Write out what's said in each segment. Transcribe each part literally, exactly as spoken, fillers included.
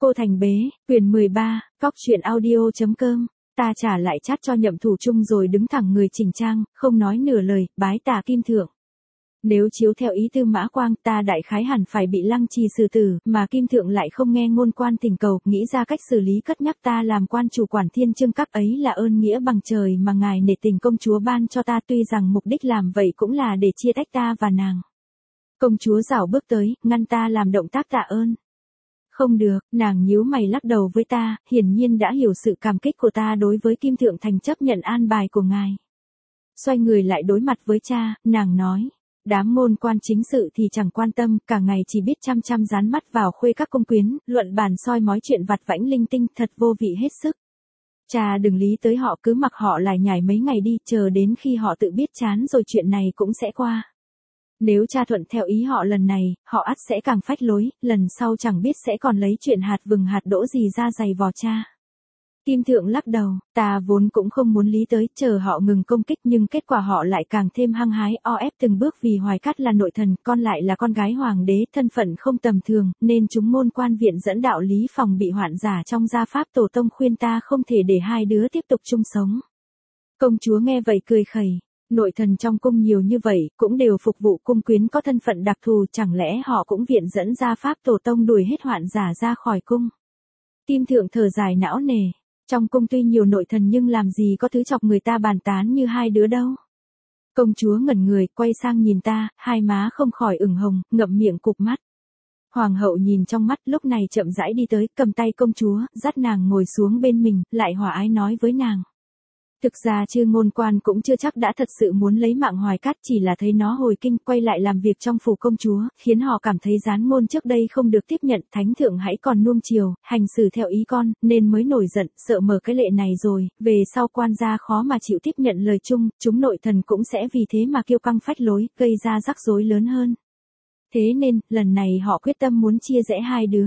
Cô Thành Bế, quyền mười ba, góc truyện audio.com. Ta trả lại chat cho Nhậm Thủ Trung rồi đứng thẳng người chỉnh trang, không nói nửa lời, bái tạ Kim Thượng. Nếu chiếu theo ý Tư Mã Quang, ta đại khái hẳn phải bị lăng trì xử tử, mà Kim Thượng lại không nghe ngôn quan thỉnh cầu, nghĩ ra cách xử lý cất nhắc ta làm quan chủ quản thiên chương các ấy là ơn nghĩa bằng trời mà ngài nể tình công chúa ban cho ta, tuy rằng mục đích làm vậy cũng là để chia tách ta và nàng. Công chúa rảo bước tới, ngăn ta làm động tác tạ ơn. Không được, nàng nhíu mày lắc đầu với ta, hiển nhiên đã hiểu sự cảm kích của ta đối với Kim Thượng thành chấp nhận an bài của ngài. Xoay người lại đối mặt với cha, nàng nói, đám ngôn quan chính sự thì chẳng quan tâm, cả ngày chỉ biết chăm chăm dán mắt vào khuê các công quyến, luận bàn soi mói chuyện vặt vãnh linh tinh, thật vô vị hết sức. Cha đừng lý tới họ, cứ mặc họ lải nhải mấy ngày đi, chờ đến khi họ tự biết chán rồi chuyện này cũng sẽ qua. Nếu cha thuận theo ý họ lần này, họ ắt sẽ càng phách lối, lần sau chẳng biết sẽ còn lấy chuyện hạt vừng hạt đỗ gì ra giày vò cha. Kim Thượng lắc đầu, ta vốn cũng không muốn lý tới, chờ họ ngừng công kích nhưng kết quả họ lại càng thêm hăng hái o ép từng bước vì Hoài Cát là nội thần, con lại là con gái hoàng đế, thân phận không tầm thường, nên chúng ngôn quan viện dẫn đạo lý phòng bị hoạn giả trong gia pháp tổ tông khuyên ta không thể để hai đứa tiếp tục chung sống. Công chúa nghe vậy cười khẩy. Nội thần trong cung nhiều như vậy, cũng đều phục vụ cung quyến có thân phận đặc thù, chẳng lẽ họ cũng viện dẫn gia pháp tổ tông đuổi hết hoạn giả ra khỏi cung. Kim Thượng thở dài não nề, trong cung tuy nhiều nội thần nhưng làm gì có thứ chọc người ta bàn tán như hai đứa đâu. Công chúa ngẩn người, quay sang nhìn ta, hai má không khỏi ửng hồng, ngậm miệng cụp mắt. Hoàng hậu nhìn trong mắt, lúc này chậm rãi đi tới, cầm tay công chúa, dắt nàng ngồi xuống bên mình, lại hòa ái nói với nàng. Thực ra Chư ngôn quan cũng chưa chắc đã thật sự muốn lấy mạng Hoài Cát, chỉ là thấy nó hồi kinh quay lại làm việc trong phủ công chúa, khiến họ cảm thấy gián ngôn trước đây không được tiếp nhận, thánh thượng hãy còn nuông chiều, hành xử theo ý con, nên mới nổi giận, sợ mở cái lệ này rồi, về sau quan gia khó mà chịu tiếp nhận lời chung, chúng nội thần cũng sẽ vì thế mà kiêu căng phách lối, gây ra rắc rối lớn hơn. Thế nên, lần này họ quyết tâm muốn chia rẽ hai đứa.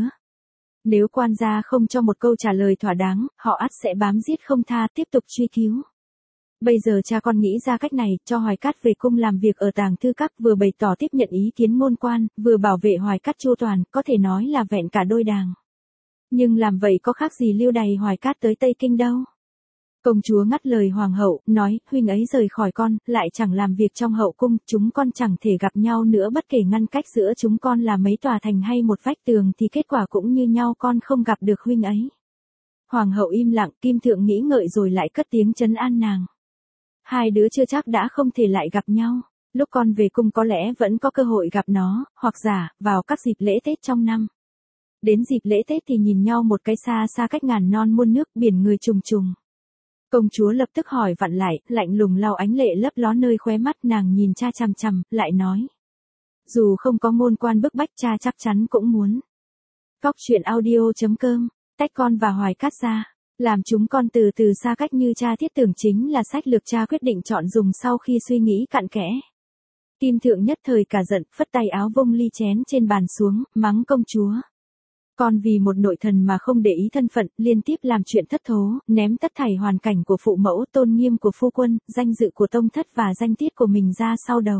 Nếu quan gia không cho một câu trả lời thỏa đáng, họ ắt sẽ bám giết không tha, tiếp tục truy cứu. Bây giờ cha con nghĩ ra cách này, cho Hoài Cát về cung làm việc ở tàng thư các, vừa bày tỏ tiếp nhận ý kiến ngôn quan, vừa bảo vệ Hoài Cát chu toàn, có thể nói là vẹn cả đôi đàng. Nhưng làm vậy có khác gì lưu đày Hoài Cát tới Tây Kinh đâu. Công chúa ngắt lời hoàng hậu, nói, huynh ấy rời khỏi con, lại chẳng làm việc trong hậu cung, chúng con chẳng thể gặp nhau nữa, bất kể ngăn cách giữa chúng con là mấy tòa thành hay một vách tường thì kết quả cũng như nhau, con không gặp được huynh ấy. Hoàng hậu im lặng, Kim Thượng nghĩ ngợi rồi lại cất tiếng trấn an nàng. Hai đứa chưa chắc đã không thể lại gặp nhau, lúc con về cung có lẽ vẫn có cơ hội gặp nó, hoặc giả, vào các dịp lễ Tết trong năm. Đến dịp lễ Tết thì nhìn nhau một cái xa xa cách ngàn non muôn nước, biển người trùng trùng. Công chúa lập tức hỏi vặn lại, lạnh lùng lau ánh lệ lấp ló nơi khóe mắt, nàng nhìn cha chằm chằm, lại nói. Dù không có ngôn quan bức bách, cha chắc chắn cũng muốn. Góc truyện audio.com, tách con và Hoài Cát ra, làm chúng con từ từ xa cách như cha thiết tưởng, chính là sách lược cha quyết định chọn dùng sau khi suy nghĩ cặn kẽ. Kim Thượng nhất thời cả giận, phất tay áo vung ly chén trên bàn xuống, mắng công chúa. Con vì một nội thần mà không để ý thân phận, liên tiếp làm chuyện thất thố, ném tất thảy hoàn cảnh của phụ mẫu, tôn nghiêm của phu quân, danh dự của tông thất và danh tiết của mình ra sau đầu.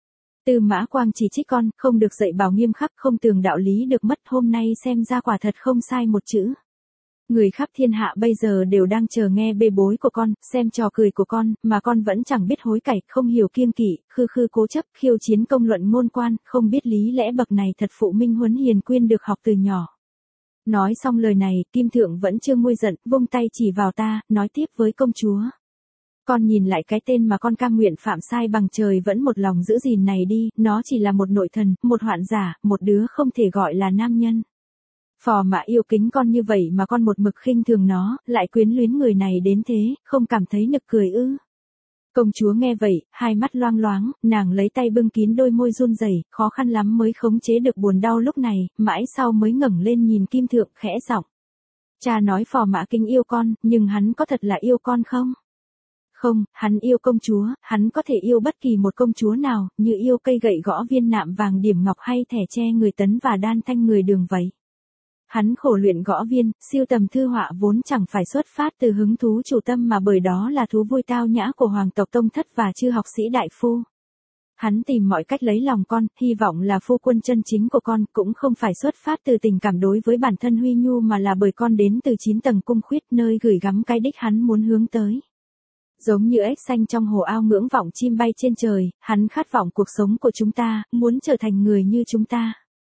Tư Mã Quang chỉ trích con, không được dạy bảo nghiêm khắc, không tường đạo lý được mất, hôm nay xem ra quả thật không sai một chữ. Người khắp thiên hạ bây giờ đều đang chờ nghe bê bối của con, xem trò cười của con, mà con vẫn chẳng biết hối cải, không hiểu kiêng kỵ, khư khư cố chấp, khiêu chiến công luận ngôn quan, không biết lý lẽ bậc này thật phụ minh huấn hiền quyên được học từ nhỏ. Nói xong lời này, Kim Thượng vẫn chưa nguôi giận, vung tay chỉ vào ta, nói tiếp với công chúa. Con nhìn lại cái tên mà con cam nguyện phạm sai bằng trời vẫn một lòng giữ gìn này đi, nó chỉ là một nội thần, một hoạn giả, một đứa không thể gọi là nam nhân. Phò mã yêu kính con như vậy mà con một mực khinh thường nó, lại quyến luyến người này đến thế, không cảm thấy nực cười ư? Công chúa nghe vậy, hai mắt loang loáng, nàng lấy tay bưng kín đôi môi run rẩy, khó khăn lắm mới khống chế được buồn đau lúc này, mãi sau mới ngẩng lên nhìn Kim Thượng, khẽ giọng. Cha nói phò mã kính yêu con, nhưng hắn có thật là yêu con không? Không, hắn yêu công chúa, hắn có thể yêu bất kỳ một công chúa nào, như yêu cây gậy gõ viên nạm vàng điểm ngọc hay thẻ tre người Tấn và đan thanh người Đường vậy. Hắn khổ luyện gõ viên, siêu tầm thư họa vốn chẳng phải xuất phát từ hứng thú chủ tâm mà bởi đó là thú vui tao nhã của hoàng tộc tông thất và chư học sĩ đại phu. Hắn tìm mọi cách lấy lòng con, hy vọng là phu quân chân chính của con, cũng không phải xuất phát từ tình cảm đối với bản thân Huy Nhu mà là bởi con đến từ chín tầng cung khuyết nơi gửi gắm cái đích hắn muốn hướng tới. Giống như ếch xanh trong hồ ao ngưỡng vọng chim bay trên trời, hắn khát vọng cuộc sống của chúng ta, muốn trở thành người như chúng ta.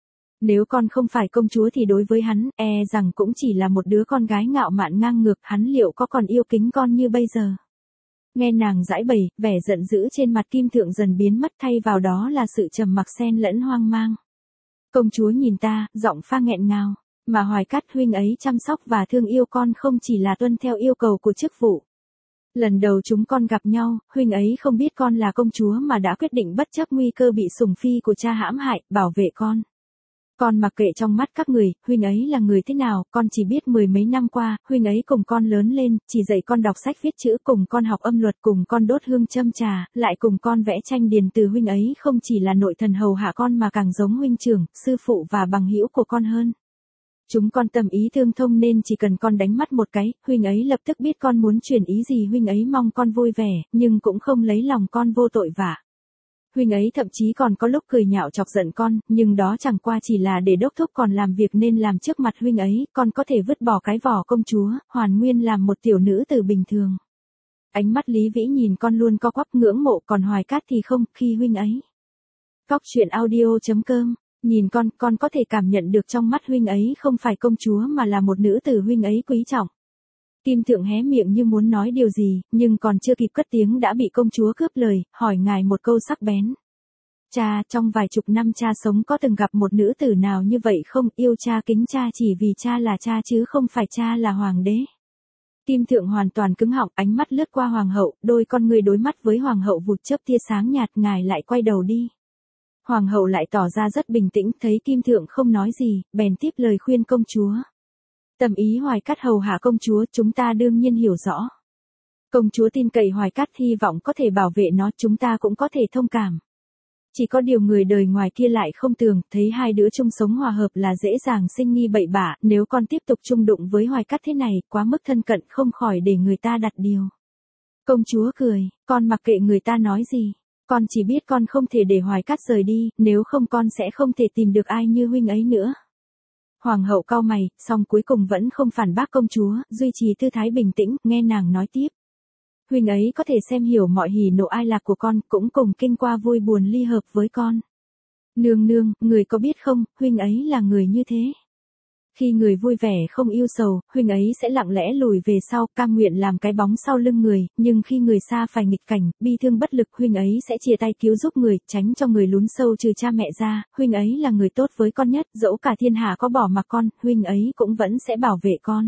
Nếu con không phải công chúa thì đối với hắn, e rằng cũng chỉ là một đứa con gái ngạo mạn ngang ngược, hắn liệu có còn yêu kính con như bây giờ? Nghe nàng giãi bày, vẻ giận dữ trên mặt Kim Thượng dần biến mất, thay vào đó là sự trầm mặc xen lẫn hoang mang. Công chúa nhìn ta, giọng pha nghẹn ngào, mà Hoài Cát huynh ấy chăm sóc và thương yêu con không chỉ là tuân theo yêu cầu của chức vụ. Lần đầu chúng con gặp nhau, huynh ấy không biết con là công chúa mà đã quyết định bất chấp nguy cơ bị sủng phi của cha hãm hại, bảo vệ con. Con mặc kệ trong mắt các người, huynh ấy là người thế nào, con chỉ biết mười mấy năm qua, huynh ấy cùng con lớn lên, chỉ dạy con đọc sách viết chữ, cùng con học âm luật, cùng con đốt hương châm trà, lại cùng con vẽ tranh điền từ. Huynh ấy không chỉ là nội thần hầu hạ con mà càng giống huynh trưởng, sư phụ và bằng hữu của con hơn. Chúng con tâm ý tương thông nên chỉ cần con đánh mắt một cái, huynh ấy lập tức biết con muốn truyền ý gì. Huynh ấy mong con vui vẻ, nhưng cũng không lấy lòng con vô tội vạ. Huynh ấy thậm chí còn có lúc cười nhạo chọc giận con, nhưng đó chẳng qua chỉ là để đốc thúc còn làm việc nên làm trước mặt huynh ấy, con có thể vứt bỏ cái vỏ công chúa, hoàn nguyên làm một tiểu nữ tử bình thường. Ánh mắt Lý Vĩ nhìn con luôn co quắp ngưỡng mộ, còn Hoài Cát thì không, khi huynh ấy. Cóc truyện audio chấm com, nhìn con, con có thể cảm nhận được trong mắt huynh ấy không phải công chúa mà là một nữ tử huynh ấy quý trọng. Kim Thượng hé miệng như muốn nói điều gì, nhưng còn chưa kịp cất tiếng đã bị công chúa cướp lời, hỏi ngài một câu sắc bén. Cha, trong vài chục năm cha sống có từng gặp một nữ tử nào như vậy không? Yêu cha kính cha chỉ vì cha là cha chứ không phải cha là hoàng đế. Kim Thượng hoàn toàn cứng họng, ánh mắt lướt qua hoàng hậu, đôi con người đối mắt với hoàng hậu vụt chớp tia sáng nhạt, ngài lại quay đầu đi. Hoàng hậu lại tỏ ra rất bình tĩnh, thấy Kim Thượng không nói gì, bèn tiếp lời khuyên công chúa. Tâm ý Hoài Cát hầu hạ công chúa, chúng ta đương nhiên hiểu rõ. Công chúa tin cậy Hoài Cát, hy vọng có thể bảo vệ nó, chúng ta cũng có thể thông cảm. Chỉ có điều người đời ngoài kia lại không tưởng, thấy hai đứa chung sống hòa hợp là dễ dàng sinh nghi bậy bạ, nếu con tiếp tục chung đụng với Hoài Cát thế này, quá mức thân cận không khỏi để người ta đặt điều. Công chúa cười, con mặc kệ người ta nói gì. Con chỉ biết con không thể để Hoài Cát rời đi, nếu không con sẽ không thể tìm được ai như huynh ấy nữa. Hoàng hậu cau mày, song cuối cùng vẫn không phản bác công chúa, duy trì tư thái bình tĩnh, nghe nàng nói tiếp. Huynh ấy có thể xem hiểu mọi hỉ nộ ai lạc của con, cũng cùng kinh qua vui buồn ly hợp với con. Nương nương, người có biết không, huynh ấy là người như thế. Khi người vui vẻ không yêu sầu, huynh ấy sẽ lặng lẽ lùi về sau, cam nguyện làm cái bóng sau lưng người, nhưng khi người xa phải nghịch cảnh, bi thương bất lực, huynh ấy sẽ chia tay cứu giúp người, tránh cho người lún sâu trừ cha mẹ ra. Huynh ấy là người tốt với con nhất, dẫu cả thiên hạ có bỏ mặc con, huynh ấy cũng vẫn sẽ bảo vệ con.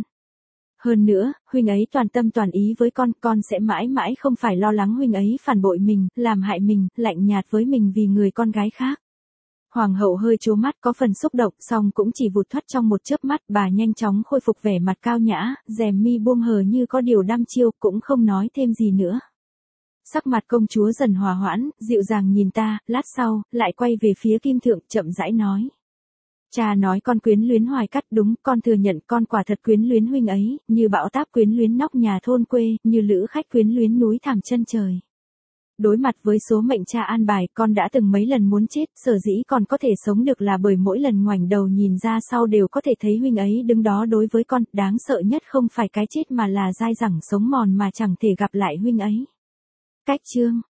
Hơn nữa, huynh ấy toàn tâm toàn ý với con, con sẽ mãi mãi không phải lo lắng huynh ấy phản bội mình, làm hại mình, lạnh nhạt với mình vì người con gái khác. Hoàng hậu hơi trố mắt, có phần xúc động, song cũng chỉ vụt thoát trong một chớp mắt, bà nhanh chóng khôi phục vẻ mặt cao nhã, rèm mi buông hờ như có điều đăm chiêu, cũng không nói thêm gì nữa. Sắc mặt công chúa dần hòa hoãn, dịu dàng nhìn ta, lát sau, lại quay về phía Kim Thượng, chậm rãi nói. Cha nói con quyến luyến Hoài Cát, đúng, con thừa nhận con quả thật quyến luyến huynh ấy, như bão táp quyến luyến nóc nhà thôn quê, như lữ khách quyến luyến núi thẳm chân trời. Đối mặt với số mệnh cha an bài, con đã từng mấy lần muốn chết, sở dĩ còn có thể sống được là bởi mỗi lần ngoảnh đầu nhìn ra sau đều có thể thấy huynh ấy đứng đó đối với con, đáng sợ nhất không phải cái chết mà là dai dẳng sống mòn mà chẳng thể gặp lại huynh ấy. Cách chương